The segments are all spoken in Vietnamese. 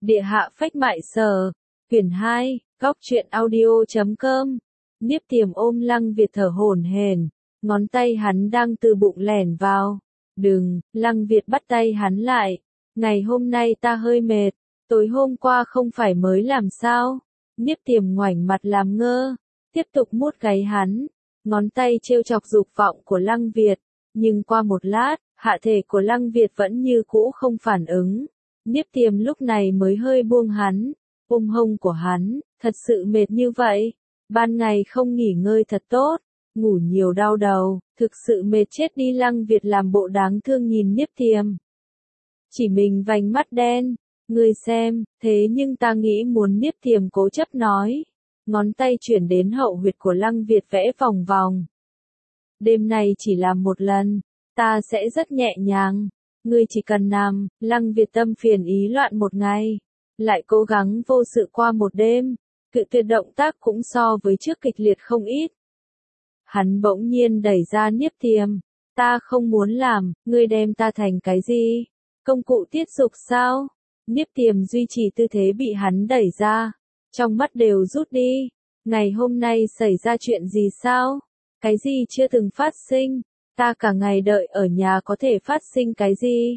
Địa hạ phách mại sở. Quyển 2, góc truyện audio.com. Niếp Tiềm ôm Lăng Việt thở hổn hển, ngón tay hắn đang từ bụng lẻn vào. Đừng, Lăng Việt bắt tay hắn lại. Ngày hôm nay ta hơi mệt, tối hôm qua không phải mới làm sao? Niếp Tiềm ngoảnh mặt làm ngơ, tiếp tục vuốt gáy hắn, ngón tay trêu chọc dục vọng của Lăng Việt. Nhưng qua một lát, hạ thể của Lăng Việt vẫn như cũ không phản ứng. Niếp Tiềm lúc này mới hơi buông hắn, ôm hông của hắn, thật sự mệt như vậy. Ban ngày không nghỉ ngơi thật tốt, ngủ nhiều đau đầu, thực sự mệt chết đi. Lăng Việt làm bộ đáng thương nhìn Niếp Tiềm. Chỉ mình vành mắt đen, ngươi xem, thế nhưng ta nghĩ muốn. Niếp Tiềm cố chấp nói, ngón tay chuyển đến hậu huyệt của Lăng Việt vẽ vòng vòng. Đêm này chỉ làm một lần, ta sẽ rất nhẹ nhàng, ngươi chỉ cần nằm. Lăng Việt tâm phiền ý loạn một ngày, lại cố gắng vô sự qua một đêm, cự tuyệt động tác cũng so với trước kịch liệt không ít. Hắn bỗng nhiên đẩy ra Niếp Tiềm, ta không muốn làm, ngươi đem ta thành cái gì? Công cụ tiết dục sao? Niếp Tiềm duy trì tư thế bị hắn đẩy ra, trong mắt đều rút đi. Ngày hôm nay xảy ra chuyện gì sao? Cái gì chưa từng phát sinh? Ta cả ngày đợi ở nhà có thể phát sinh cái gì?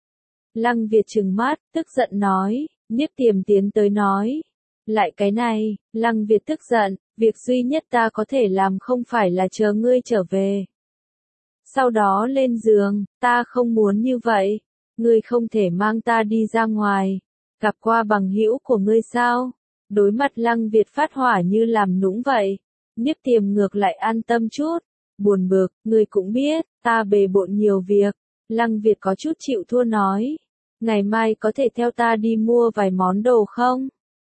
Lăng Việt trừng mắt, tức giận nói. Niếp Tiềm tiến tới nói, lại cái này. Lăng Việt tức giận, việc duy nhất ta có thể làm không phải là chờ ngươi trở về, sau đó lên giường. Ta không muốn như vậy. Ngươi không thể mang ta đi ra ngoài, gặp qua bằng hữu của ngươi sao? Đối mặt Lăng Việt phát hỏa như làm nũng vậy, Niếp Tiềm ngược lại an tâm chút, buồn bực, ngươi cũng biết, ta bề bộn nhiều việc. Lăng Việt có chút chịu thua nói, ngày mai có thể theo ta đi mua vài món đồ không?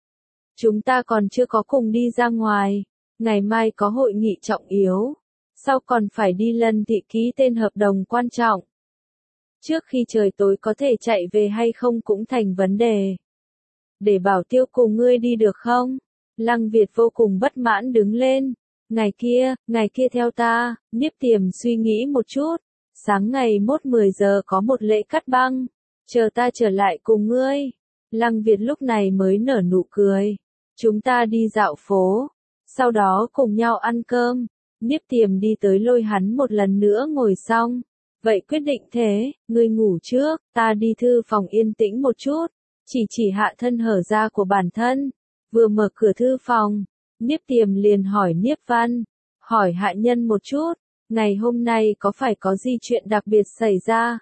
Chúng ta còn chưa có cùng đi ra ngoài, ngày mai có hội nghị trọng yếu, sau còn phải đi Lân Thị ký tên hợp đồng quan trọng. Trước khi trời tối có thể chạy về hay không cũng thành vấn đề. Để Bảo Tiêu cùng ngươi đi được không? Lăng Việt vô cùng bất mãn đứng lên. Ngày kia theo ta. Niếp Tiềm suy nghĩ một chút. Sáng ngày mốt 10 giờ có một lễ cắt băng, chờ ta trở lại cùng ngươi. Lăng Việt lúc này mới nở nụ cười. Chúng ta đi dạo phố, sau đó cùng nhau ăn cơm. Niếp Tiềm đi tới lôi hắn một lần nữa ngồi xong. Vậy quyết định thế, ngươi ngủ trước, ta đi thư phòng yên tĩnh một chút. Chỉ hạ thân hở ra của bản thân. Vừa mở cửa thư phòng, Niếp Tiềm liền hỏi Niếp Văn, hỏi hạ nhân một chút, ngày hôm nay có phải có gì chuyện đặc biệt xảy ra?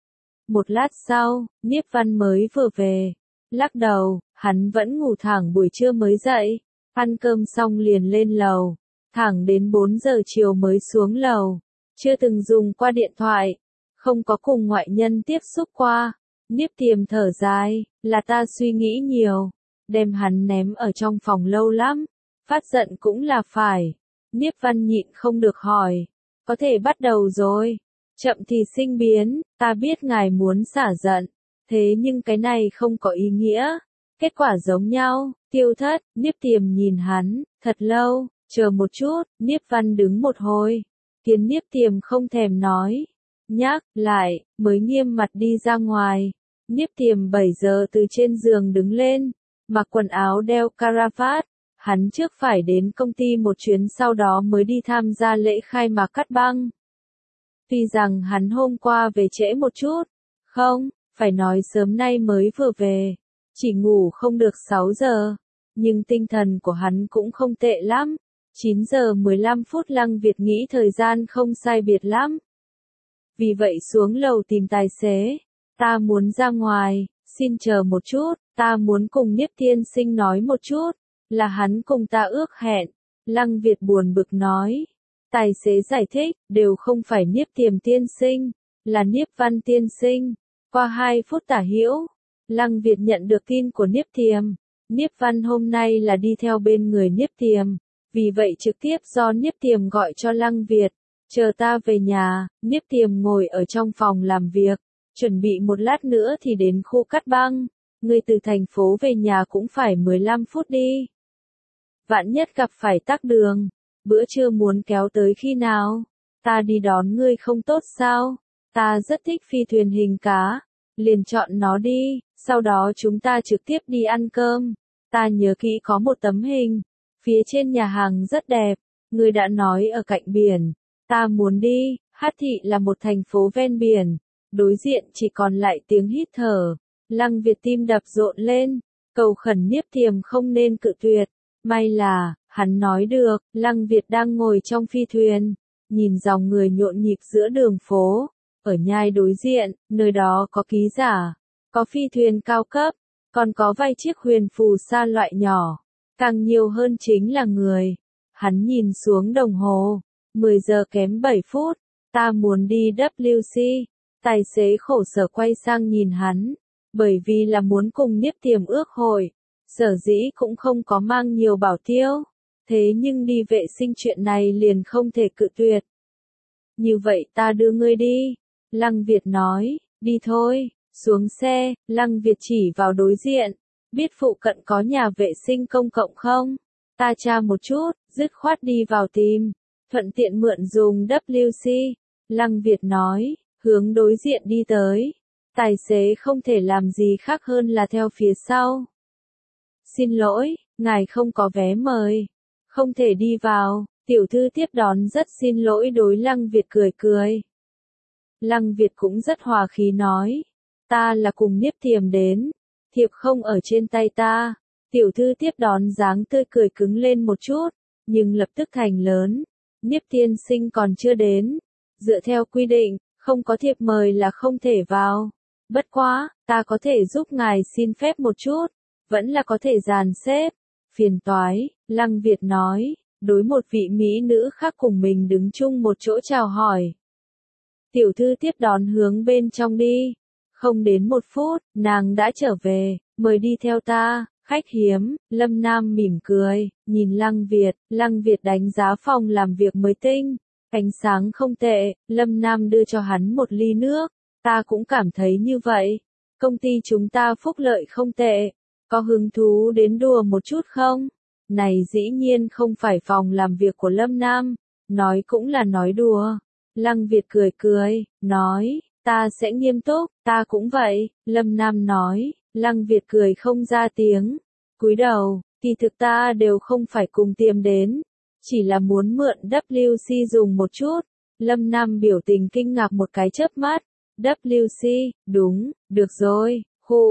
Một lát sau, Niếp Văn mới vừa về, lắc đầu, hắn vẫn ngủ thẳng buổi trưa mới dậy, ăn cơm xong liền lên lầu, thẳng đến 4 giờ chiều mới xuống lầu, chưa từng dùng qua điện thoại, không có cùng ngoại nhân tiếp xúc qua. Niếp Tiềm thở dài, là ta suy nghĩ nhiều, đem hắn ném ở trong phòng lâu lắm, phát giận cũng là phải. Niếp Văn nhịn không được hỏi, có thể bắt đầu rồi, chậm thì sinh biến, ta biết ngài muốn xả giận, thế nhưng cái này không có ý nghĩa, kết quả giống nhau. Tiêu Thất. Niếp Tiềm nhìn hắn, thật lâu, chờ một chút. Niếp Văn đứng một hồi, khiến Niếp Tiềm không thèm nói, nhắc lại, mới nghiêm mặt đi ra ngoài. Niếp Tiềm 7 giờ từ trên giường đứng lên, mặc quần áo đeo caravat, hắn trước phải đến công ty một chuyến sau đó mới đi tham gia lễ khai mạc cắt băng. Tuy rằng hắn hôm qua về trễ một chút, không, phải nói sớm nay mới vừa về, chỉ ngủ không được 6 giờ, nhưng tinh thần của hắn cũng không tệ lắm. 9 giờ 15 phút Lăng Việt nghĩ thời gian không sai biệt lắm. Vì vậy xuống lầu tìm tài xế. Ta muốn ra ngoài, xin chờ một chút, ta muốn cùng Niếp tiên sinh nói một chút, là hắn cùng ta ước hẹn. Lăng Việt buồn bực nói. Tài xế giải thích, đều không phải Niếp Tiềm tiên sinh, là Niếp Văn tiên sinh. Qua 2 phút tả hữu, Lăng Việt nhận được tin của Niếp Tiềm. Niếp Văn hôm nay là đi theo bên người Niếp Tiềm, vì vậy trực tiếp do Niếp Tiềm gọi cho Lăng Việt, chờ ta về nhà. Niếp Tiềm ngồi ở trong phòng làm việc, chuẩn bị một lát nữa thì đến khu cắt băng, ngươi từ thành phố về nhà cũng phải 15 phút đi. Vạn nhất gặp phải tắc đường, bữa trưa muốn kéo tới khi nào? Ta đi đón ngươi không tốt sao? Ta rất thích phi thuyền hình cá. liền chọn nó đi, sau đó chúng ta trực tiếp đi ăn cơm. Ta nhớ kỹ có một tấm hình, phía trên nhà hàng rất đẹp, người đã nói ở cạnh biển, ta muốn đi. Hát thị là một thành phố ven biển, đối diện chỉ còn lại tiếng hít thở. Lăng Việt tim đập rộn lên, cầu khẩn Niếp Thiềm không nên cự tuyệt. May là, hắn nói được, Lăng Việt đang ngồi trong phi thuyền, nhìn dòng người nhộn nhịp giữa đường phố. Ở nhai đối diện, nơi đó có ký giả, có phi thuyền cao cấp, còn có vài chiếc huyền phù sa loại nhỏ. Càng nhiều hơn chính là người. Hắn nhìn xuống đồng hồ, 10 giờ kém 7 phút, ta muốn đi WC. Tài xế khổ sở quay sang nhìn hắn, bởi vì là muốn cùng Niếp Thiềm ước hội, sở dĩ cũng không có mang nhiều bảo tiêu, thế nhưng đi vệ sinh chuyện này liền không thể cự tuyệt. Như vậy ta đưa ngươi đi, Lăng Việt nói, đi thôi, xuống xe, Lăng Việt chỉ vào đối diện, biết phụ cận có nhà vệ sinh công cộng không? Ta tra một chút, dứt khoát đi vào tìm, thuận tiện mượn dùng WC, Lăng Việt nói, hướng đối diện đi tới. Tài xế không thể làm gì khác hơn là theo phía sau. Xin lỗi, ngài không có vé mời, không thể đi vào. Tiểu thư tiếp đón rất xin lỗi đối Lăng Việt cười cười. Lăng Việt cũng rất hòa khí nói, ta là cùng Niếp Thiềm đến, thiệp không ở trên tay ta. Tiểu thư tiếp đón dáng tươi cười cứng lên một chút, nhưng lập tức thành lớn. Niếp tiên sinh còn chưa đến, dựa theo quy định, không có thiệp mời là không thể vào. Bất quá, ta có thể giúp ngài xin phép một chút, vẫn là có thể dàn xếp. Phiền toái, Lăng Việt nói, đối một vị mỹ nữ khác cùng mình đứng chung một chỗ chào hỏi. Tiểu thư tiếp đón hướng bên trong đi. Không đến 1 phút, nàng đã trở về, mời đi theo ta, khách hiếm. Lâm Nam mỉm cười, nhìn Lăng Việt đánh giá phòng làm việc mới tinh, ánh sáng không tệ. Lâm Nam đưa cho hắn một ly nước, ta cũng cảm thấy như vậy. Công ty chúng ta phúc lợi không tệ, có hứng thú đến đùa một chút không? Này dĩ nhiên không phải phòng làm việc của Lâm Nam, nói cũng là nói đùa. Lăng Việt cười cười, nói, ta sẽ nghiêm túc, ta cũng vậy. Lâm Nam nói, Lăng Việt cười không ra tiếng, cúi đầu, kỳ thực ta đều không phải cùng tiêm đến, chỉ là muốn mượn WC dùng một chút. Lâm Nam biểu tình kinh ngạc một cái chớp mắt, WC, đúng, được rồi,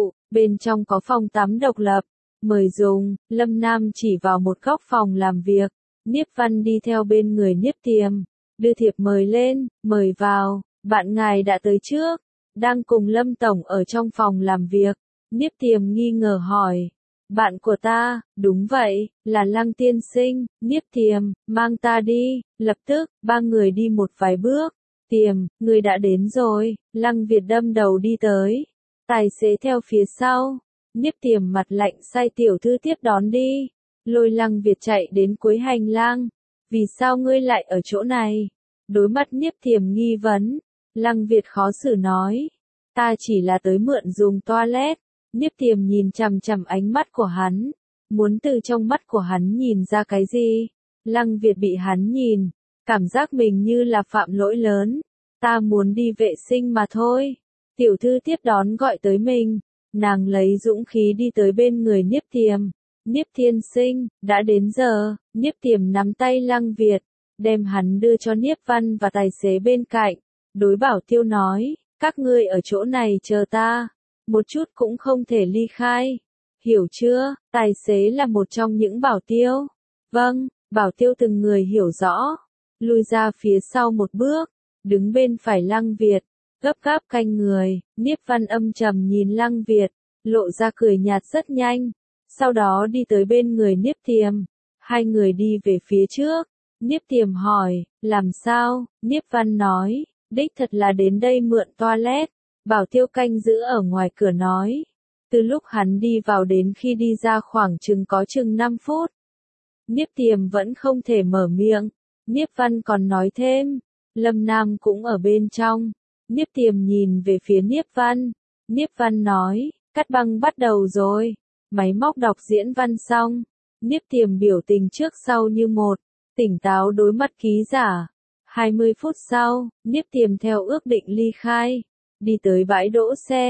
bên trong có phòng tắm độc lập, mời dùng. Lâm Nam chỉ vào một góc phòng làm việc, Niếp Văn đi theo bên người Niếp Thiềm, đưa thiệp mời lên, mời vào, bạn ngài đã tới trước, đang cùng Lâm Tổng ở trong phòng làm việc. Niếp Thiềm nghi ngờ hỏi, bạn của ta, đúng vậy, là Lăng tiên sinh. Niếp Thiềm, mang ta đi. Lập tức, 3 người đi một vài bước. Thiềm, người đã đến rồi. Lăng Việt đâm đầu đi tới, tài xế theo phía sau. Niếp Thiềm mặt lạnh sai tiểu thư tiếp đón đi, lôi Lăng Việt chạy đến cuối hành lang. Vì sao ngươi lại ở chỗ này? Đối mặt Niếp Thiềm nghi vấn, Lăng Việt khó xử nói, ta chỉ là tới mượn dùng toilet. Niếp Thiềm nhìn chằm chằm ánh mắt của hắn, muốn từ trong mắt của hắn nhìn ra cái gì. Lăng Việt bị hắn nhìn, cảm giác mình như là phạm lỗi lớn. Ta muốn đi vệ sinh mà thôi. Tiểu thư tiếp đón gọi tới mình, nàng lấy dũng khí đi tới bên người Niếp Thiềm. Niếp tiên sinh, đã đến giờ. Niếp Thiềm nắm tay Lăng Việt, đem hắn đưa cho Niếp Văn và tài xế bên cạnh. Đối bảo tiêu nói, các ngươi ở chỗ này chờ ta, một chút cũng không thể ly khai. Hiểu chưa? Tài xế là một trong những bảo tiêu. Vâng, bảo tiêu từng người hiểu rõ, lui ra phía sau một bước, đứng bên phải Lăng Việt, gấp gáp canh người. Niếp Văn âm trầm nhìn Lăng Việt, lộ ra cười nhạt rất nhanh, sau đó đi tới bên người Niếp Thiềm. Hai người đi về phía trước. Niếp Thiềm hỏi, làm sao? Niếp Văn nói, đích thật là đến đây mượn toilet. Bảo tiêu canh giữ ở ngoài cửa nói, từ lúc hắn đi vào đến khi đi ra khoảng có chừng 5 phút. Niếp Thiềm vẫn không thể mở miệng. Niếp Văn còn nói thêm, Lâm Nam cũng ở bên trong. Niếp Thiềm nhìn về phía Niếp Văn. Niếp Văn nói, cắt băng bắt đầu rồi. Máy móc đọc diễn văn xong. Niếp Thiềm biểu tình trước sau như một, tỉnh táo đối mặt ký giả. 20 phút sau, Niếp Thiềm theo ước định ly khai, đi tới bãi đỗ xe.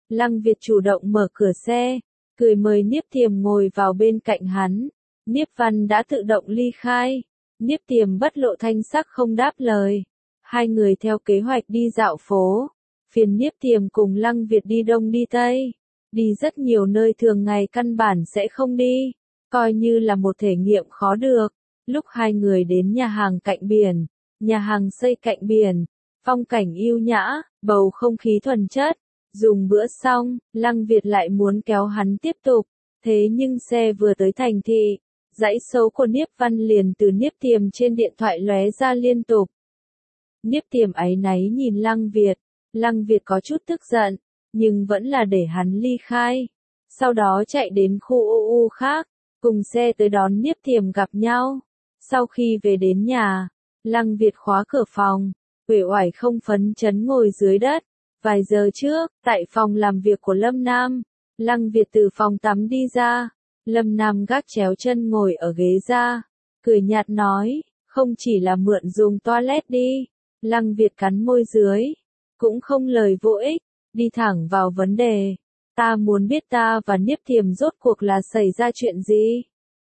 Lăng Việt chủ động mở cửa xe, cười mời Niếp Tiềm ngồi vào bên cạnh hắn. Niếp Văn đã tự động ly khai. Niếp Tiềm bất lộ thanh sắc không đáp lời. Hai người theo kế hoạch đi dạo phố. Phiền Niếp Tiềm cùng Lăng Việt đi đông đi tây. Đi rất nhiều nơi thường ngày căn bản sẽ không đi. Coi như là một thể nghiệm khó được. Lúc hai người đến nhà hàng cạnh biển. Nhà hàng xây cạnh biển. Phong cảnh yêu nhã, bầu không khí thuần chất. Dùng bữa xong, Lăng Việt lại muốn kéo hắn tiếp tục. Thế nhưng xe vừa tới thành thị. Dãy số của Niếp Văn liền từ Niếp Tiềm trên điện thoại lóe ra liên tục. Niếp Tiềm áy náy nhìn Lăng Việt. Lăng Việt có chút tức giận, nhưng vẫn là để hắn ly khai. Sau đó chạy đến khu ô khác, cùng xe tới đón Niếp Tiềm gặp nhau. Sau khi về đến nhà, Lăng Việt khóa cửa phòng, uể oải không phấn chấn ngồi dưới đất. Vài giờ trước, tại phòng làm việc của Lâm Nam, Lăng Việt từ phòng tắm đi ra. Lâm Nam gác chéo chân ngồi ở ghế ra, cười nhạt nói, không chỉ là mượn dùng toilet đi. Lăng Việt cắn môi dưới, cũng không lời vô ích, đi thẳng vào vấn đề. Ta muốn biết ta và Niếp Tiềm rốt cuộc là xảy ra chuyện gì?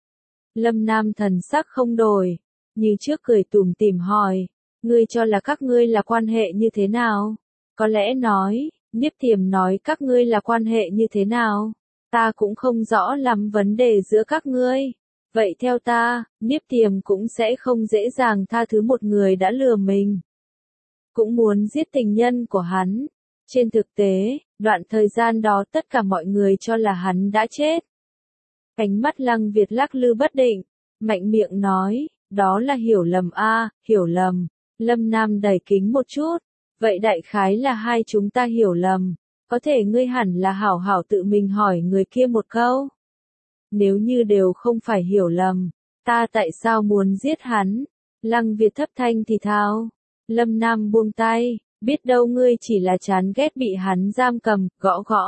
Lâm Nam thần sắc không đổi, như trước cười tủm tỉm hỏi, ngươi cho là các ngươi là quan hệ như thế nào? Có lẽ nói, Niếp Tiềm nói các ngươi là quan hệ như thế nào? Ta cũng không rõ lắm vấn đề giữa các ngươi. Vậy theo ta, Niếp Tiềm cũng sẽ không dễ dàng tha thứ một người đã lừa mình. Cũng muốn giết tình nhân của hắn. Trên thực tế, đoạn thời gian đó tất cả mọi người cho là hắn đã chết. Ánh mắt Lăng Việt lắc lư bất định, mạnh miệng nói, đó là hiểu lầm a, hiểu lầm. Lâm Nam đẩy kính một chút, vậy đại khái là hai chúng ta hiểu lầm. Có thể ngươi hẳn là hảo hảo tự mình hỏi người kia một câu. Nếu như đều không phải hiểu lầm, ta tại sao muốn giết hắn? Lăng Việt thấp thanh thì thào. Lâm Nam buông tay, biết đâu ngươi chỉ là chán ghét bị hắn giam cầm, gõ gõ.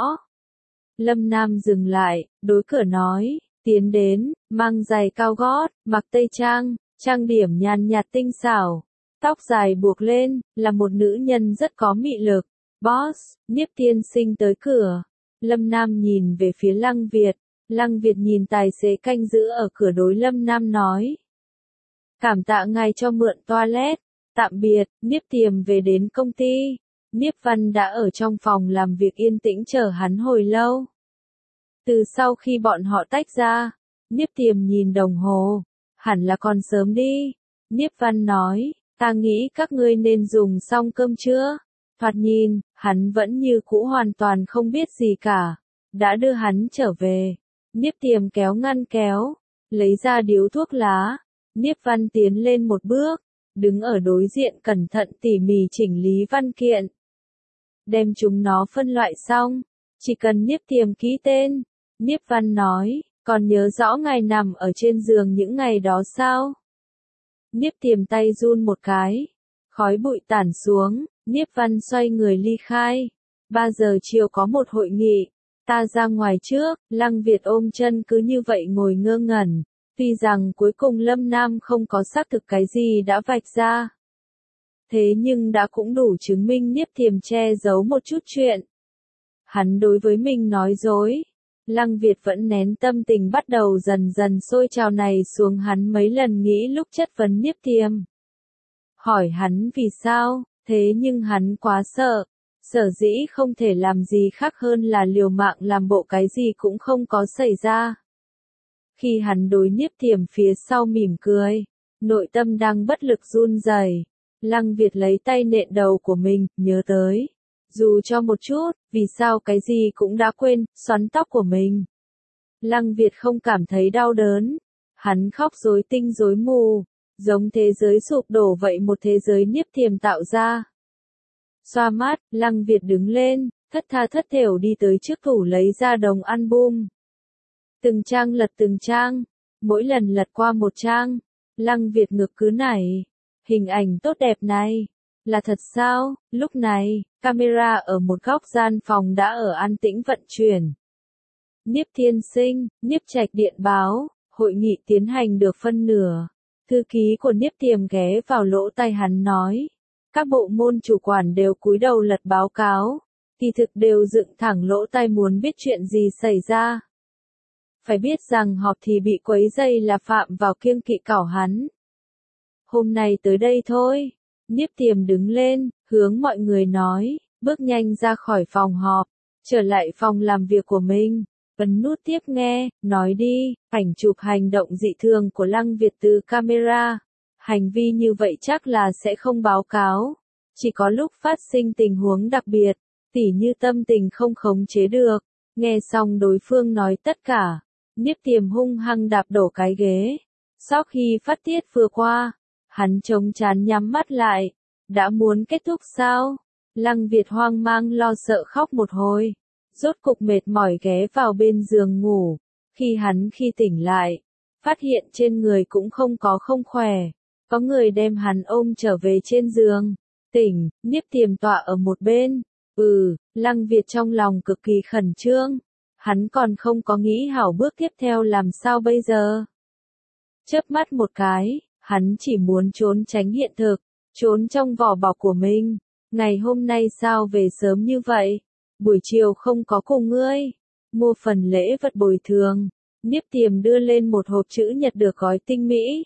Lâm Nam dừng lại, đối cửa nói, tiến đến, mang giày cao gót, mặc tây trang, trang điểm nhàn nhạt tinh xảo, tóc dài buộc lên, là một nữ nhân rất có mị lực. Boss, Niếp tiên sinh tới cửa. Lâm Nam nhìn về phía Lăng Việt. Lăng Việt nhìn tài xế canh giữ ở cửa đối Lâm Nam nói. Cảm tạ ngài cho mượn toilet. Tạm biệt, Niếp Tiềm về đến công ty. Niếp Văn đã ở trong phòng làm việc yên tĩnh chờ hắn hồi lâu. Từ sau khi bọn họ tách ra, Niếp Tiềm nhìn đồng hồ. Hẳn là còn sớm đi. Niếp Văn nói, ta nghĩ các ngươi nên dùng xong cơm chưa? Thoạt nhìn, hắn vẫn như cũ hoàn toàn không biết gì cả. Đã đưa hắn trở về. Niếp Tiềm kéo ngăn kéo, lấy ra điếu thuốc lá. Niếp Văn tiến lên một bước, đứng ở đối diện cẩn thận tỉ mỉ chỉnh lý văn kiện. Đem chúng nó phân loại xong, chỉ cần Niếp Tiềm ký tên. Niếp Văn nói, còn nhớ rõ ngài nằm ở trên giường những ngày đó sao? Niếp Tiềm tay run một cái, khói bụi tản xuống. Niếp Văn xoay người ly khai. 3 giờ chiều có một hội nghị. Ta ra ngoài trước, Lăng Việt ôm chân cứ như vậy ngồi ngơ ngẩn. Tuy rằng cuối cùng Lâm Nam không có xác thực cái gì đã vạch ra. Thế nhưng đã cũng đủ chứng minh Niếp Tiềm che giấu một chút chuyện. Hắn đối với mình nói dối. Lăng Việt vẫn nén tâm tình bắt đầu dần dần sôi trào này xuống hắn mấy lần nghĩ lúc chất vấn Niếp Tiềm. Hỏi hắn vì sao? Thế nhưng hắn quá sợ, sở dĩ không thể làm gì khác hơn là liều mạng làm bộ cái gì cũng không có xảy ra. Khi hắn đối Niếp Tiềm phía sau mỉm cười, nội tâm đang bất lực run rẩy. Lăng Việt lấy tay nện đầu của mình, nhớ tới. Dù cho một chút, vì sao cái gì cũng đã quên, xoắn tóc của mình. Lăng Việt không cảm thấy đau đớn. Hắn khóc rối tinh rối mù. Giống thế giới sụp đổ vậy một thế giới Niếp Tiềm tạo ra. Xoa mắt, Lăng Việt đứng lên, thất tha thất thểu đi tới trước tủ lấy ra đồng album. Từng trang lật từng trang, mỗi lần lật qua một trang, Lăng Việt ngực cứ nảy. Hình ảnh tốt đẹp này, là thật sao? Lúc này, camera ở một góc gian phòng đã ở an tĩnh vận chuyển. Niếp tiên sinh, Niếp Trạch điện báo, hội nghị tiến hành được phân nửa. Thư ký của Niếp Tiềm ghé vào lỗ tai hắn nói. Các bộ môn chủ quản đều cúi đầu lật báo cáo. kỳ thực đều dựng thẳng lỗ tai muốn biết chuyện gì xảy ra. Phải biết rằng họp thì bị quấy rầy là phạm vào kiêng kỵ cảo hắn. Hôm nay tới đây thôi. Niếp Tiềm đứng lên, hướng mọi người nói, bước nhanh ra khỏi phòng họp, trở lại phòng làm việc của mình. Ấn nút tiếp nghe, nói đi, ảnh chụp hành động dị thường của Lăng Việt từ camera. Hành vi như vậy chắc là sẽ không báo cáo. Chỉ có lúc phát sinh tình huống đặc biệt, tỉ như tâm tình không khống chế được. Nghe xong đối phương nói tất cả, Niếp Tiềm hung hăng đạp đổ cái ghế. Sau khi phát tiết vừa qua, hắn chống trán nhắm mắt lại. Đã muốn kết thúc sao? Lăng Việt hoang mang lo sợ khóc một hồi. Rốt cục mệt mỏi ghé vào bên giường ngủ. Khi tỉnh lại, phát hiện trên người cũng không khỏe. Có người đem hắn ôm trở về trên giường. Tỉnh, Niếp Tiềm tọa ở một bên. Lăng Việt trong lòng cực kỳ khẩn trương. Hắn còn không có nghĩ hảo bước tiếp theo làm sao bây giờ. Chớp mắt một cái, hắn chỉ muốn trốn tránh hiện thực, trốn trong vỏ bọc của mình. Ngày hôm nay sao về sớm như vậy? Buổi chiều không có cùng ngươi. Mua phần lễ vật bồi thường. Niếp Tiềm đưa lên một hộp chữ nhật được gói tinh mỹ.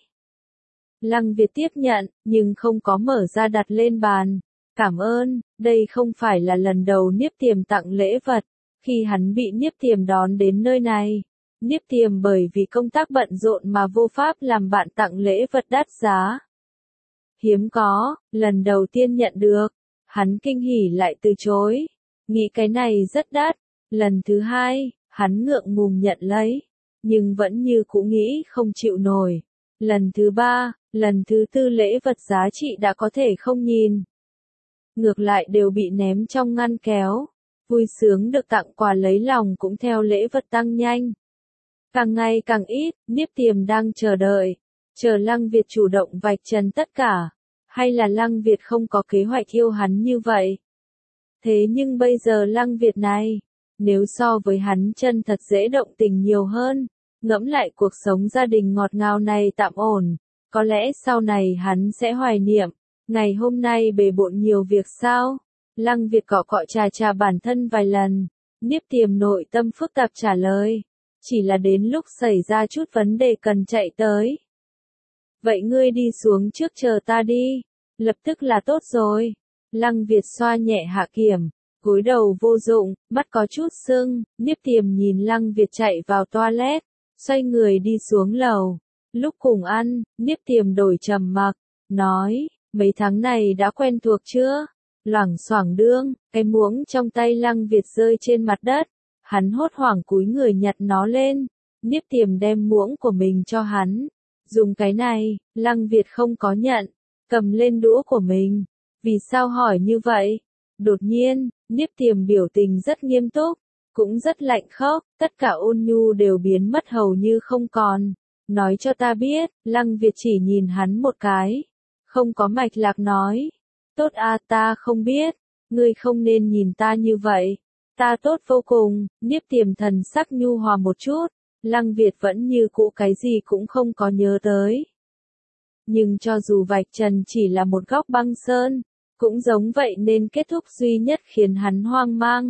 Lăng Việt tiếp nhận, nhưng không có mở ra đặt lên bàn. Cảm ơn, đây không phải là lần đầu Niếp Tiềm tặng lễ vật. Khi hắn bị Niếp Tiềm đón đến nơi này, Niếp Tiềm bởi vì công tác bận rộn mà vô pháp làm bạn tặng lễ vật đắt giá. Hiếm có, lần đầu tiên nhận được, hắn kinh hỉ lại từ chối. Nghĩ cái này rất đắt. Lần thứ hai, hắn ngượng ngùng nhận lấy, nhưng vẫn như cũ nghĩ không chịu nổi. Lần thứ ba, lần thứ tư lễ vật giá trị đã có thể không nhìn. Ngược lại đều bị ném trong ngăn kéo. Vui sướng được tặng quà lấy lòng cũng theo lễ vật tăng nhanh. Càng ngày càng ít, Niếp Tiềm đang chờ đợi. Chờ Lăng Việt chủ động vạch trần tất cả. Hay là Lăng Việt không có kế hoạch yêu hắn như vậy. Thế nhưng bây giờ Lăng Việt này, nếu so với hắn chân thật dễ động tình nhiều hơn, ngẫm lại cuộc sống gia đình ngọt ngào này tạm ổn, có lẽ sau này hắn sẽ hoài niệm, ngày hôm nay bề bộn nhiều việc sao? Lăng Việt cọ cọ trà bản thân vài lần, Niếp Tiềm nội tâm phức tạp trả lời, chỉ là đến lúc xảy ra chút vấn đề cần chạy tới. Vậy ngươi đi xuống trước chờ ta đi, lập tức là tốt rồi. Lăng Việt xoa nhẹ hạ kiểm, gối đầu vô dụng, mắt có chút sưng, Niếp Tiềm nhìn Lăng Việt chạy vào toilet, xoay người đi xuống lầu. Lúc cùng ăn, Niếp Tiềm đổi trầm mặc, nói, mấy tháng này đã quen thuộc chưa? Loảng xoảng đương, cái muỗng trong tay Lăng Việt rơi trên mặt đất, hắn hốt hoảng cúi người nhặt nó lên, Niếp Tiềm đem muỗng của mình cho hắn, dùng cái này, Lăng Việt không có nhận, cầm lên đũa của mình. Vì sao hỏi như vậy? Đột nhiên, Niếp Tiềm biểu tình rất nghiêm túc, cũng rất lạnh khốc, tất cả ôn nhu đều biến mất hầu như không còn. Nói cho ta biết, Lăng Việt chỉ nhìn hắn một cái, không có mạch lạc nói. Tốt à, ta không biết, ngươi không nên nhìn ta như vậy. Ta tốt vô cùng. Niếp Tiềm thần sắc nhu hòa một chút, Lăng Việt vẫn như cũ cái gì cũng không có nhớ tới. Nhưng cho dù vạch trần chỉ là một góc băng sơn, cũng giống vậy nên kết thúc duy nhất khiến hắn hoang mang.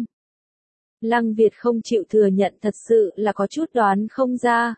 Lăng Việt không chịu thừa nhận thật sự là có chút đoán không ra.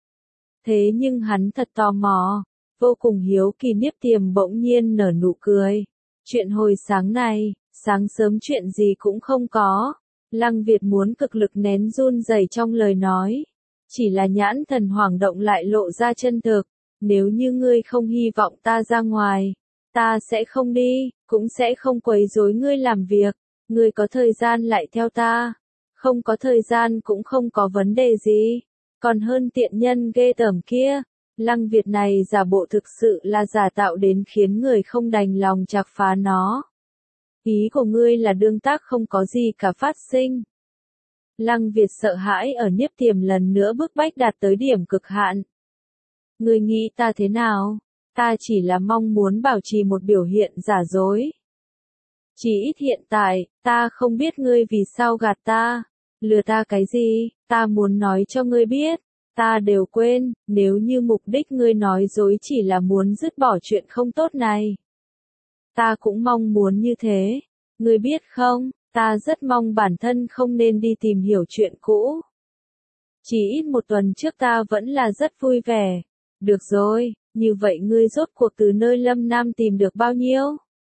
Thế nhưng hắn thật tò mò, vô cùng hiếu kỳ. Niếp Tiềm bỗng nhiên nở nụ cười. Chuyện hồi sáng này, sáng sớm chuyện gì cũng không có. Lăng Việt muốn cực lực nén run rẩy trong lời nói. Chỉ là nhãn thần hoảng động lại lộ ra chân thực. Nếu như ngươi không hy vọng ta ra ngoài, ta sẽ không đi, cũng sẽ không quấy rối ngươi làm việc. Ngươi có thời gian lại theo ta. Không có thời gian cũng không có vấn đề gì. Còn hơn tiện nhân ghê tởm kia. Lăng Việt này giả bộ thực sự là giả tạo đến khiến người không đành lòng chạc phá nó. Ý của ngươi là đương tác không có gì cả phát sinh. Lăng Việt sợ hãi ở Niếp Tiềm lần nữa bức bách đạt tới điểm cực hạn. Ngươi nghĩ ta thế nào? Ta chỉ là mong muốn bảo trì một biểu hiện giả dối. Chỉ ít hiện tại, ta không biết ngươi vì sao gạt ta, lừa ta cái gì, ta muốn nói cho ngươi biết, ta đều quên, nếu như mục đích ngươi nói dối chỉ là muốn dứt bỏ chuyện không tốt này. Ta cũng mong muốn như thế, ngươi biết không, Ta rất mong bản thân không nên đi tìm hiểu chuyện cũ. Chỉ ít một tuần trước ta vẫn là rất vui vẻ. Được rồi, như vậy ngươi rốt cuộc từ nơi Lâm Nam tìm được bao nhiêu?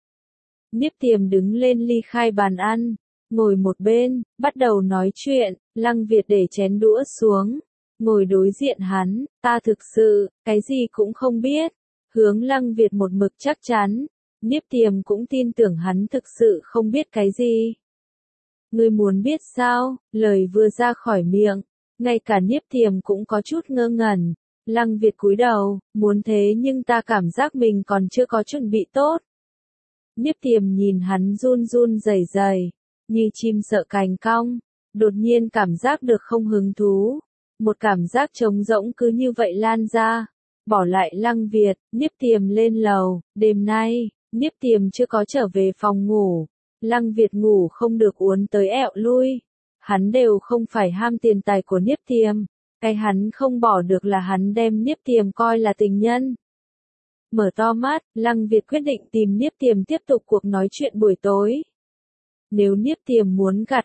Niếp Tiềm đứng lên ly khai bàn ăn, ngồi một bên, bắt đầu nói chuyện. Lăng Việt để chén đũa xuống, ngồi đối diện hắn. Ta thực sự, cái gì cũng không biết. Hướng Lăng Việt một mực chắc chắn. Niếp Tiềm cũng tin tưởng hắn thực sự không biết cái gì. Ngươi muốn biết sao? Lời vừa ra khỏi miệng, ngay cả Niếp Tiềm cũng có chút ngơ ngẩn. Lăng Việt cúi đầu, muốn thế nhưng ta cảm giác mình còn chưa có chuẩn bị tốt. Niếp Tiềm nhìn hắn run run rẩy rẩy, như chim sợ cành cong, đột nhiên cảm giác được không hứng thú. Một cảm giác trống rỗng cứ như vậy lan ra, bỏ lại Lăng Việt. Niếp Tiềm lên lầu. Đêm nay, Niếp Tiềm chưa có trở về phòng ngủ. Lăng Việt ngủ không được uốn tới ẹo lui. Hắn đều không phải ham tiền tài của Niếp Tiềm. Cái hắn không bỏ được là hắn đem Niếp Tiềm coi là tình nhân. Mở to mắt, Lăng Việt quyết định tìm Niếp Tiềm tiếp tục cuộc nói chuyện buổi tối. Nếu Niếp Tiềm muốn gạt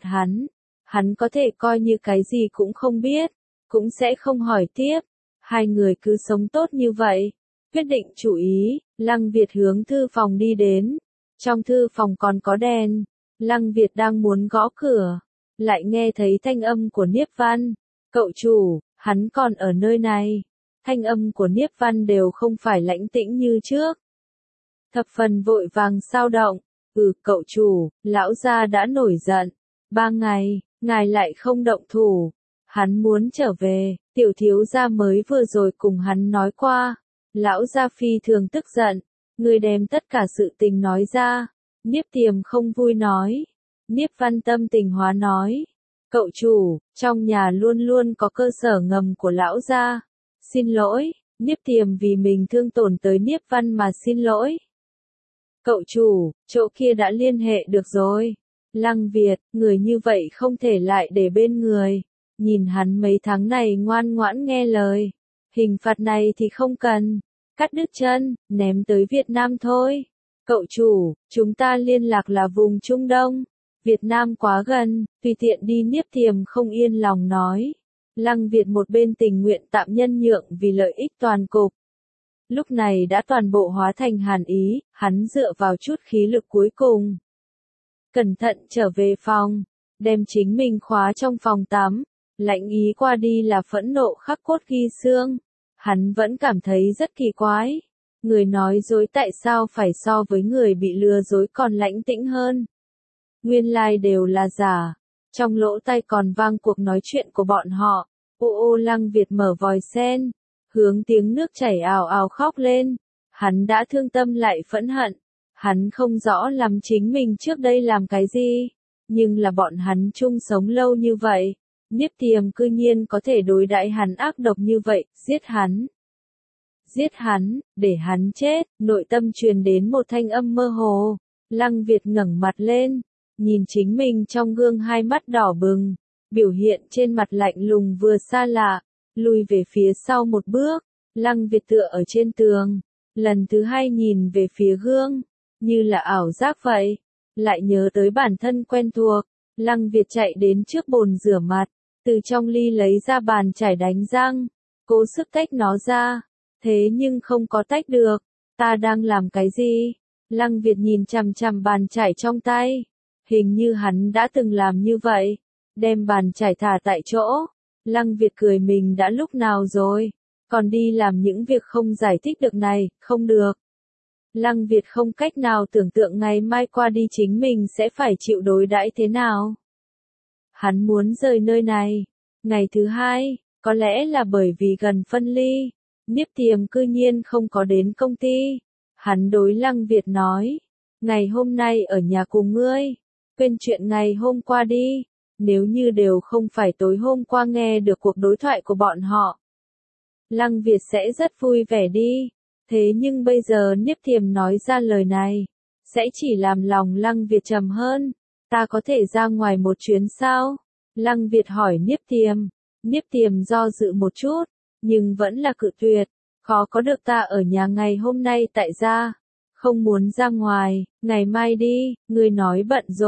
hắn có thể coi như cái gì cũng không biết, cũng sẽ không hỏi tiếp. Hai người cứ sống tốt như vậy. Quyết định chú ý, Lăng Việt hướng thư phòng đi đến. Trong thư phòng còn có đèn. Lăng Việt đang muốn gõ cửa, lại nghe thấy thanh âm của Niếp Văn. Cậu chủ, hắn còn ở nơi này. Thanh âm của Niếp Văn đều không phải lãnh tĩnh như trước. Thập phần vội vàng sao động. Cậu chủ, lão gia đã nổi giận. 3 ngày, ngài lại không động thủ. Hắn muốn trở về, tiểu thiếu gia mới vừa rồi cùng hắn nói qua. Lão gia phi thường tức giận. Người đem tất cả sự tình nói ra. Niếp Tiềm không vui nói. Niếp Văn tâm tình hóa nói. Cậu chủ, trong nhà luôn luôn có cơ sở ngầm của lão gia. Xin lỗi, Niếp Tiềm vì mình thương tổn tới Niếp Văn mà xin lỗi. Cậu chủ, chỗ kia đã liên hệ được rồi. Lăng Việt, người như vậy không thể lại để bên người. Nhìn hắn mấy tháng này ngoan ngoãn nghe lời. Hình phạt này thì không cần. Cắt đứt chân, ném tới Việt Nam thôi. Cậu chủ, chúng ta liên lạc là vùng Trung Đông. Việt Nam quá gần, tùy tiện đi. Niếp Tiềm không yên lòng nói. Lăng Việt một bên tình nguyện tạm nhân nhượng vì lợi ích toàn cục. Lúc này đã toàn bộ hóa thành hàn ý, hắn dựa vào chút khí lực cuối cùng. Cẩn thận trở về phòng, đem chính mình khóa trong phòng tắm. Lạnh ý qua đi là phẫn nộ khắc cốt ghi xương. Hắn vẫn cảm thấy rất kỳ quái. Người nói dối tại sao phải so với người bị lừa dối còn lãnh tĩnh hơn. Nguyên lai đều là giả. Trong lỗ tai còn vang cuộc nói chuyện của bọn họ. Lăng Việt mở vòi sen, hướng tiếng nước chảy ào ào khóc lên. Hắn đã thương tâm lại phẫn hận. Hắn không rõ lắm chính mình trước đây làm cái gì, nhưng là bọn hắn chung sống lâu như vậy. Niếp Tiềm cư nhiên có thể đối đãi hắn ác độc như vậy, giết hắn. Giết hắn, để hắn chết. Nội tâm truyền đến một thanh âm mơ hồ. Lăng Việt ngẩng mặt lên, nhìn chính mình trong gương, hai mắt đỏ bừng. Biểu hiện trên mặt lạnh lùng vừa xa lạ, lùi về phía sau một bước. Lăng Việt tựa ở trên tường, lần thứ hai nhìn về phía gương, như là ảo giác vậy, lại nhớ tới bản thân quen thuộc. Lăng Việt chạy đến trước bồn rửa mặt, từ trong ly lấy ra bàn chải đánh răng, cố sức tách nó ra, thế nhưng không có tách được. Ta đang làm cái gì? Lăng Việt nhìn chằm chằm bàn chải trong tay, hình như hắn đã từng làm như vậy. Đem bàn chải thả tại chỗ. Lăng Việt cười mình đã lúc nào rồi, còn đi làm những việc không giải thích được này, không được. Lăng Việt không cách nào tưởng tượng ngày mai qua đi chính mình sẽ phải chịu đối đãi thế nào. Hắn muốn rời nơi này. Ngày thứ hai, có lẽ là bởi vì gần phân ly, Niếp Tiềm cư nhiên không có đến công ty. Hắn đối Lăng Việt nói, ngày hôm nay ở nhà cùng ngươi, quên chuyện ngày hôm qua đi. Nếu như đều không phải tối hôm qua nghe được cuộc đối thoại của bọn họ, Lăng Việt sẽ rất vui vẻ đi. Thế nhưng bây giờ Niếp Tiềm nói ra lời này, sẽ chỉ làm lòng Lăng Việt trầm hơn. Ta có thể ra ngoài một chuyến sao? Lăng Việt hỏi Niếp Tiềm. Niếp Tiềm do dự một chút, nhưng vẫn là cự tuyệt. Khó có được, ta ở nhà ngày hôm nay tại gia, không muốn ra ngoài. Ngày mai đi, người nói bận rộn,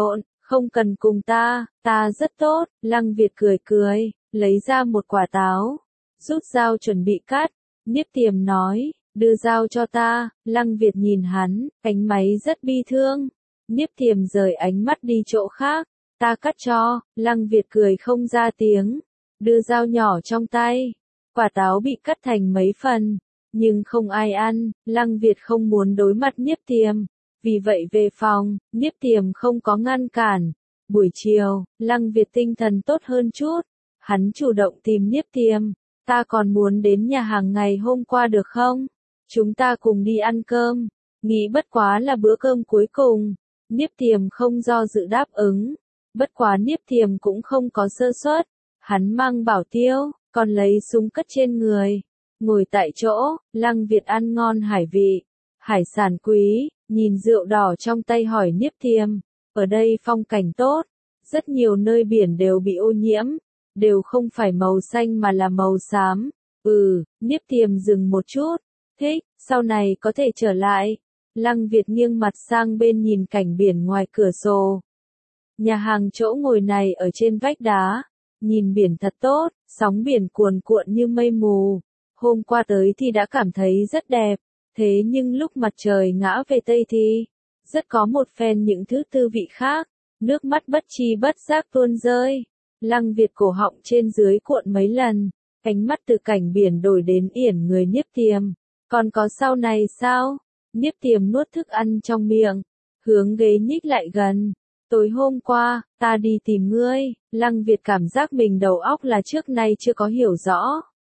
Không cần cùng ta rất tốt, Lăng Việt cười cười, lấy ra một quả táo, rút dao chuẩn bị cắt, Niếp Tiềm nói, đưa dao cho ta, Lăng Việt nhìn hắn, cánh máy rất bi thương, Niếp Tiềm rời ánh mắt đi chỗ khác, ta cắt cho, Lăng Việt cười không ra tiếng, đưa dao nhỏ trong tay, quả táo bị cắt thành mấy phần, nhưng không ai ăn, Lăng Việt không muốn đối mặt Niếp Tiềm, vì vậy về phòng, Niếp Tiềm không có ngăn cản. Buổi chiều, Lăng Việt tinh thần tốt hơn chút, hắn chủ động tìm Niếp Tiềm, ta còn muốn đến nhà hàng ngày hôm qua được không? Chúng ta cùng đi ăn cơm, nghĩ bất quá là bữa cơm cuối cùng, Niếp Tiềm không do dự đáp ứng, bất quá Niếp Tiềm cũng không có sơ suất, hắn mang bảo tiêu, còn lấy súng cất trên người, ngồi tại chỗ, Lăng Việt ăn ngon hải vị, hải sản quý, nhìn rượu đỏ trong tay hỏi Niếp Tiềm, ở đây phong cảnh tốt, rất nhiều nơi biển đều bị ô nhiễm, đều không phải màu xanh mà là màu xám. Niếp Tiềm dừng một chút, thích, sau này có thể trở lại. Lăng Việt nghiêng mặt sang bên nhìn cảnh biển ngoài cửa sổ. Nhà hàng chỗ ngồi này ở trên vách đá, nhìn biển thật tốt, sóng biển cuồn cuộn như mây mù. Hôm qua tới thì đã cảm thấy rất đẹp, thế nhưng lúc mặt trời ngã về Tây thì, rất có một phen những thứ tư vị khác, nước mắt bất chi bất giác tuôn rơi. Lăng Việt cổ họng trên dưới cuộn mấy lần, ánh mắt từ cảnh biển đổi đến yển người Niếp Tiềm. Còn có sau này sao? Niếp Tiềm nuốt thức ăn trong miệng, hướng ghế nhích lại gần. Tối hôm qua, ta đi tìm ngươi, Lăng Việt cảm giác mình đầu óc là trước nay chưa có hiểu rõ.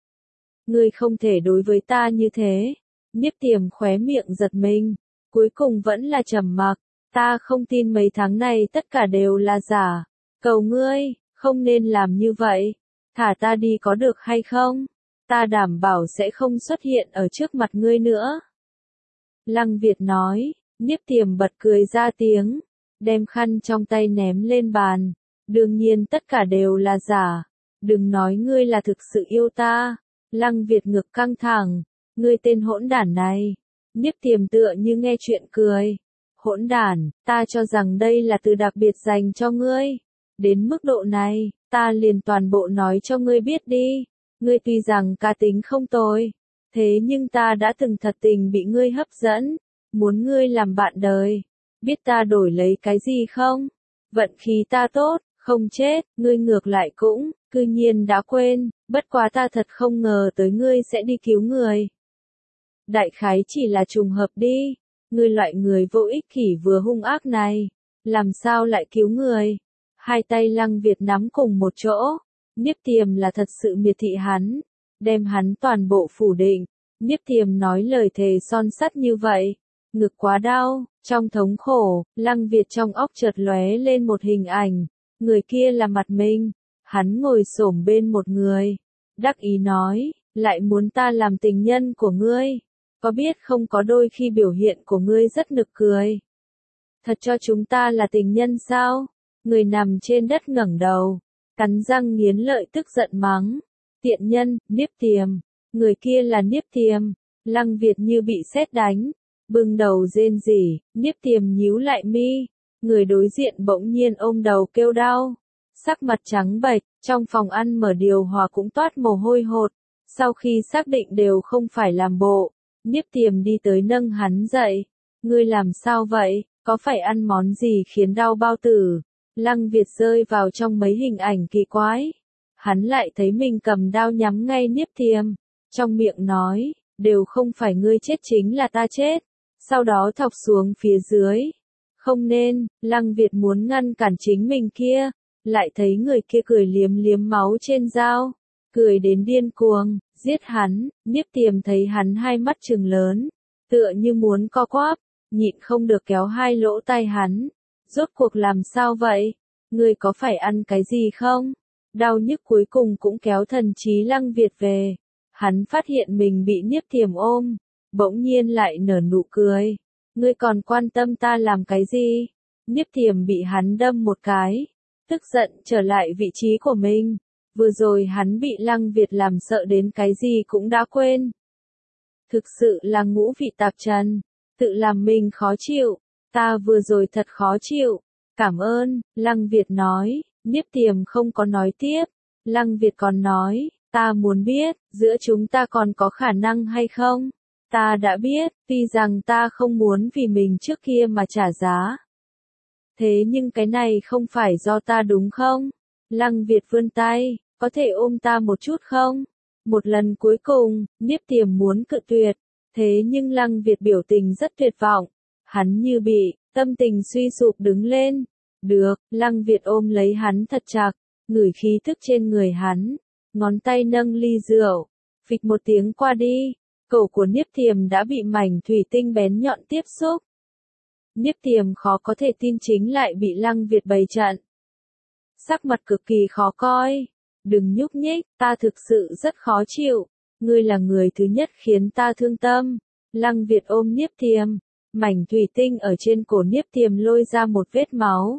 Ngươi không thể đối với ta như thế. Niếp Tiềm khóe miệng giật mình, cuối cùng vẫn là trầm mặc, ta không tin mấy tháng này tất cả đều là giả. Cầu ngươi, không nên làm như vậy, thả ta đi có được hay không? Ta đảm bảo sẽ không xuất hiện ở trước mặt ngươi nữa. Lăng Việt nói, Niếp Tiềm bật cười ra tiếng, đem khăn trong tay ném lên bàn, đương nhiên tất cả đều là giả, đừng nói ngươi là thực sự yêu ta. Lăng Việt ngực căng thẳng, ngươi tên hỗn đản này. Niếp Tiềm tựa như nghe chuyện cười. Hỗn đản, ta cho rằng đây là từ đặc biệt dành cho ngươi. Đến mức độ này, ta liền toàn bộ nói cho ngươi biết đi. Ngươi tuy rằng cá tính không tồi, thế nhưng ta đã từng thật tình bị ngươi hấp dẫn, muốn ngươi làm bạn đời. Biết ta đổi lấy cái gì không? Vận khí ta tốt, không chết, ngươi ngược lại cũng, cư nhiên đã quên, bất quá ta thật không ngờ tới ngươi sẽ đi cứu người. Đại khái chỉ là trùng hợp đi, ngươi loại người vô ích kỷ vừa hung ác này, làm sao lại cứu người? Hai tay Lăng Việt nắm cùng một chỗ, Niếp Tiềm là thật sự miệt thị hắn, đem hắn toàn bộ phủ định. Niếp Tiềm nói lời thề son sắt như vậy, ngực quá đau, trong thống khổ, Lăng Việt trong óc chợt lóe lên một hình ảnh, người kia là mặt mình, hắn ngồi xổm bên một người, đắc ý nói, lại muốn ta làm tình nhân của ngươi, có biết không có đôi khi biểu hiện của ngươi rất nực cười. Thật cho chúng ta là tình nhân sao? Người nằm trên đất ngẩng đầu, cắn răng nghiến lợi tức giận mắng, tiện nhân, Niếp Tiềm, người kia là Niếp Tiềm. Lăng Việt như bị sét đánh, bưng đầu rên rỉ, Niếp Tiềm nhíu lại mi, người đối diện bỗng nhiên ôm đầu kêu đau, sắc mặt trắng bệch, trong phòng ăn mở điều hòa cũng toát mồ hôi hột, sau khi xác định đều không phải làm bộ, Niếp Tiềm đi tới nâng hắn dậy, ngươi làm sao vậy, có phải ăn món gì khiến đau bao tử? Lăng Việt rơi vào trong mấy hình ảnh kỳ quái, hắn lại thấy mình cầm đao nhắm ngay Niếp Tiềm, trong miệng nói, đều không phải ngươi chết chính là ta chết, sau đó thọc xuống phía dưới. Không nên, Lăng Việt muốn ngăn cản chính mình kia, lại thấy người kia cười liếm liếm máu trên dao, cười đến điên cuồng, giết hắn. Niếp Tiềm thấy hắn hai mắt trừng lớn, tựa như muốn co quắp, nhịn không được kéo hai lỗ tai hắn. Rốt cuộc làm sao vậy? Ngươi có phải ăn cái gì không? Đau nhức cuối cùng cũng kéo thần trí Lăng Việt về. Hắn phát hiện mình bị Niếp Tiềm ôm, bỗng nhiên lại nở nụ cười. Ngươi còn quan tâm ta làm cái gì? Niếp Tiềm bị hắn đâm một cái, tức giận trở lại vị trí của mình. Vừa rồi hắn bị Lăng Việt làm sợ đến cái gì cũng đã quên. Thực sự là ngũ vị tạp trần, tự làm mình khó chịu. Ta vừa rồi thật khó chịu. Cảm ơn, Lăng Việt nói, Niếp Tiềm không có nói tiếp. Lăng Việt còn nói, ta muốn biết, giữa chúng ta còn có khả năng hay không? Ta đã biết, tuy rằng ta không muốn vì mình trước kia mà trả giá. Thế nhưng cái này không phải do ta đúng không? Lăng Việt vươn tay, có thể ôm ta một chút không? Một lần cuối cùng, Niếp Tiềm muốn cự tuyệt. Thế nhưng Lăng Việt biểu tình rất tuyệt vọng. Hắn như bị, tâm tình suy sụp đứng lên. Được, Lăng Việt ôm lấy hắn thật chặt, ngửi khí thức trên người hắn. Ngón tay nâng ly rượu. Phịch một tiếng qua đi. Cổ của Niếp Tiềm đã bị mảnh thủy tinh bén nhọn tiếp xúc. Niếp Tiềm khó có thể tin chính lại bị Lăng Việt bày trận. Sắc mặt cực kỳ khó coi. Đừng nhúc nhích, ta thực sự rất khó chịu. Ngươi là người thứ nhất khiến ta thương tâm. Lăng Việt ôm Niếp Tiềm. Mảnh thủy tinh ở trên cổ Niếp Tiềm lôi ra một vết máu.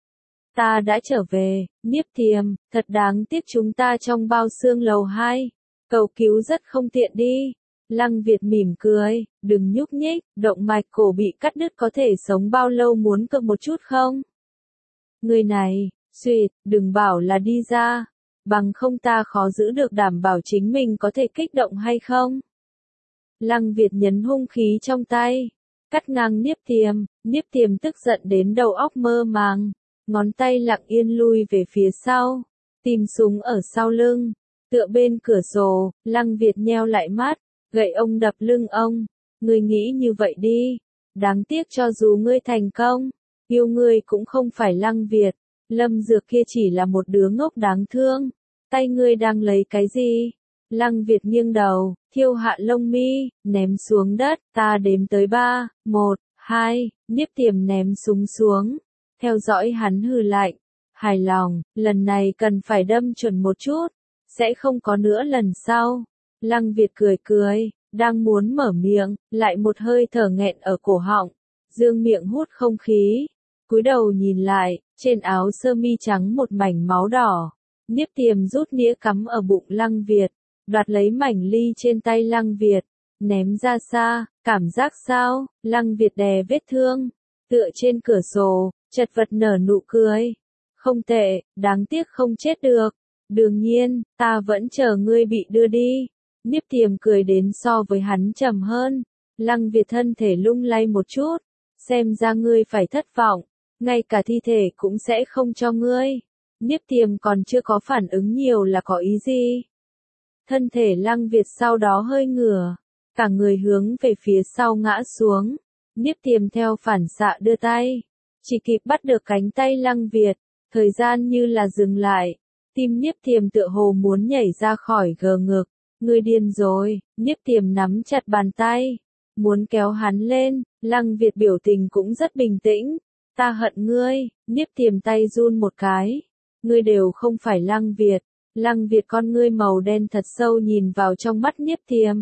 Ta đã trở về, Niếp Tiềm, thật đáng tiếc chúng ta trong bao xương lầu 2. Cầu cứu rất không tiện đi. Lăng Việt mỉm cười, đừng nhúc nhích, động mạch cổ bị cắt đứt có thể sống bao lâu muốn cự một chút không? Người này, xuyệt, đừng bảo là đi ra, bằng không ta khó giữ được đảm bảo chính mình có thể kích động hay không? Lăng Việt nhấn hung khí trong tay, cắt ngang Niếp Tiềm tức giận đến đầu óc mơ màng, ngón tay lặng yên lui về phía sau, tìm súng ở sau lưng, tựa bên cửa sổ, Lăng Việt nheo lại mắt. Gậy ông đập lưng ông, ngươi nghĩ như vậy đi, đáng tiếc cho dù ngươi thành công, yêu ngươi cũng không phải Lăng Việt, Lâm Dược kia chỉ là một đứa ngốc đáng thương, tay ngươi đang lấy cái gì? Lăng Việt nghiêng đầu, thiêu hạ lông mi, ném xuống đất, ta đếm tới 3, 1, 2, Niếp Tiềm ném súng xuống, theo dõi hắn hừ lạnh, hài lòng, lần này cần phải đâm chuẩn một chút, sẽ không có nữa lần sau. Lăng Việt cười cười, đang muốn mở miệng, lại một hơi thở nghẹn ở cổ họng, dương miệng hút không khí, cúi đầu nhìn lại, trên áo sơ mi trắng một mảnh máu đỏ, Niếp Tiềm rút nĩa cắm ở bụng Lăng Việt, đoạt lấy mảnh ly trên tay Lăng Việt, ném ra xa, cảm giác sao? Lăng Việt đè vết thương, tựa trên cửa sổ, chật vật nở nụ cười, không tệ, đáng tiếc không chết được, đương nhiên, ta vẫn chờ ngươi bị đưa đi. Niếp Tiềm cười đến so với hắn trầm hơn. Lăng Việt thân thể lung lay một chút. Xem ra ngươi phải thất vọng. Ngay cả thi thể cũng sẽ không cho ngươi. Niếp Tiềm còn chưa có phản ứng nhiều là có ý gì. Thân thể Lăng Việt sau đó hơi ngửa. Cả người hướng về phía sau ngã xuống. Niếp Tiềm theo phản xạ đưa tay. Chỉ kịp bắt được cánh tay Lăng Việt. Thời gian như là dừng lại. Tim Niếp Tiềm tựa hồ muốn nhảy ra khỏi gờ ngực. Ngươi điên rồi, Niếp Tiềm nắm chặt bàn tay, muốn kéo hắn lên, Lăng Việt biểu tình cũng rất bình tĩnh, ta hận ngươi, Niếp Tiềm tay run một cái, ngươi đều không phải Lăng Việt con ngươi màu đen thật sâu nhìn vào trong mắt Niếp Tiềm.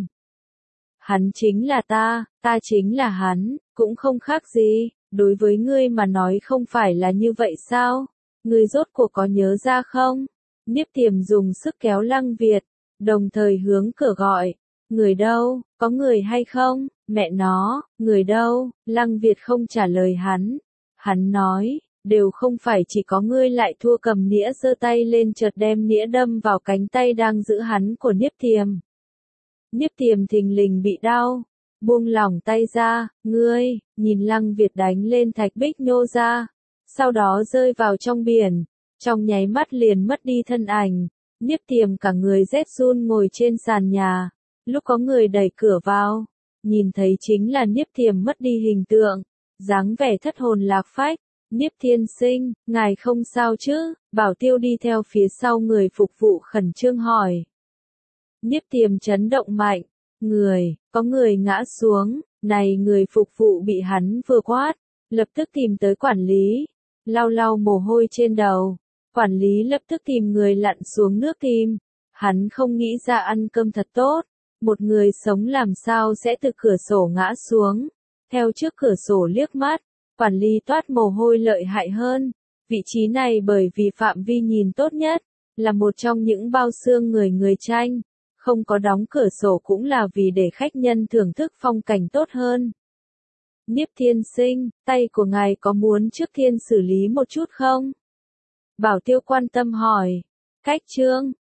Hắn chính là ta chính là hắn, cũng không khác gì, đối với ngươi mà nói không phải là như vậy sao, ngươi rốt cuộc có nhớ ra không? Niếp Tiềm dùng sức kéo Lăng Việt. Đồng thời hướng cửa gọi, người đâu, có người hay không, mẹ nó, người đâu, Lăng Việt không trả lời hắn nói, đều không phải chỉ có ngươi lại thua cầm nĩa giơ tay lên chợt đem nĩa đâm vào cánh tay đang giữ hắn của Niếp Tiềm. Niếp Tiềm thình lình bị đau, buông lỏng tay ra, ngươi, nhìn Lăng Việt đánh lên thạch bích nhô ra, sau đó rơi vào trong biển, trong nháy mắt liền mất đi thân ảnh. Niếp Tiềm cả người rét run ngồi trên sàn nhà, lúc có người đẩy cửa vào, nhìn thấy chính là Niếp Tiềm mất đi hình tượng, dáng vẻ thất hồn lạc phách. Niếp tiên sinh, ngài không sao chứ? Bảo tiêu đi theo phía sau người phục vụ khẩn trương hỏi. Niếp Tiềm chấn động mạnh, có người ngã xuống, này người phục vụ bị hắn vừa quát, lập tức tìm tới quản lý, lau lau mồ hôi trên đầu. Quản lý lập tức tìm người lặn xuống nước tìm, hắn không nghĩ ra ăn cơm thật tốt, một người sống làm sao sẽ từ cửa sổ ngã xuống, theo trước cửa sổ liếc mắt, quản lý toát mồ hôi lợi hại hơn, vị trí này bởi vì phạm vi nhìn tốt nhất, là một trong những bao xương người tranh, không có đóng cửa sổ cũng là vì để khách nhân thưởng thức phong cảnh tốt hơn. Niếp Thiên Sinh, tay của ngài có muốn trước tiên xử lý một chút không? Bảo Tiêu quan tâm hỏi. Cách Trương,